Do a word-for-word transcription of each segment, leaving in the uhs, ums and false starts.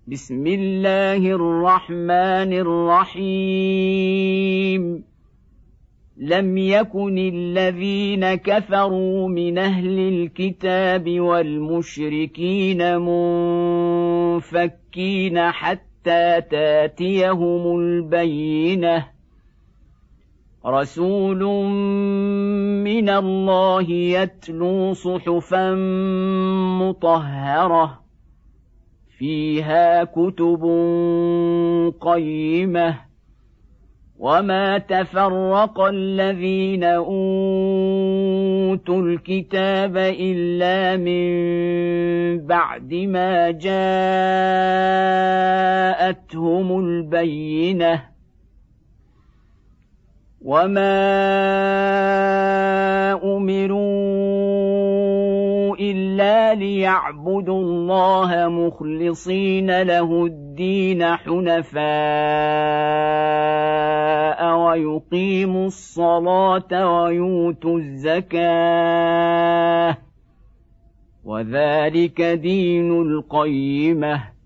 بسم الله الرحمن الرحيم لم يكن الذين كفروا من أهل الكتاب والمشركين منفكين حتى تاتيهم البينة رسول من الله يتلو صحفا مطهرة فيها كتب قيمة وما تفرق الذين أوتوا الكتاب إلا من بعد ما جاءتهم البينة وما أمروا إلا ليعبدوا الله مخلصين له الدين حنفاء ويقيموا الصلاة ويؤتوا الزكاة وذلك دين القيمة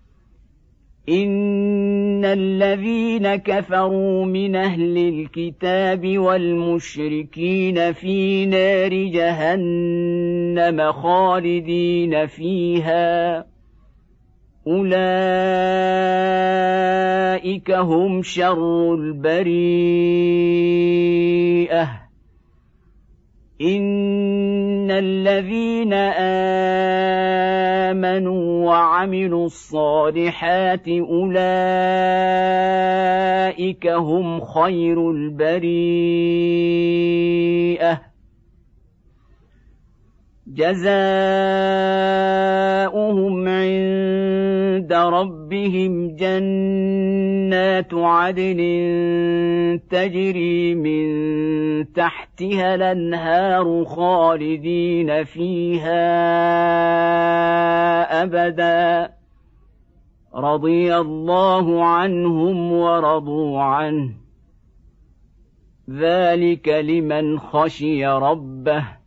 إن الذين كفروا من أهل الكتاب والمشركين في نار جهنم خالدين فيها أولئك هم شر البريئة إن الذين آمنوا وعملوا الصالحات أولئك هم خير البريئة جزاؤهم عند ربهم جنات عدن تجري من تحتها الأنهار خالدين فيها أبدا رضي الله عنهم ورضوا عنه ذلك لمن خشي ربه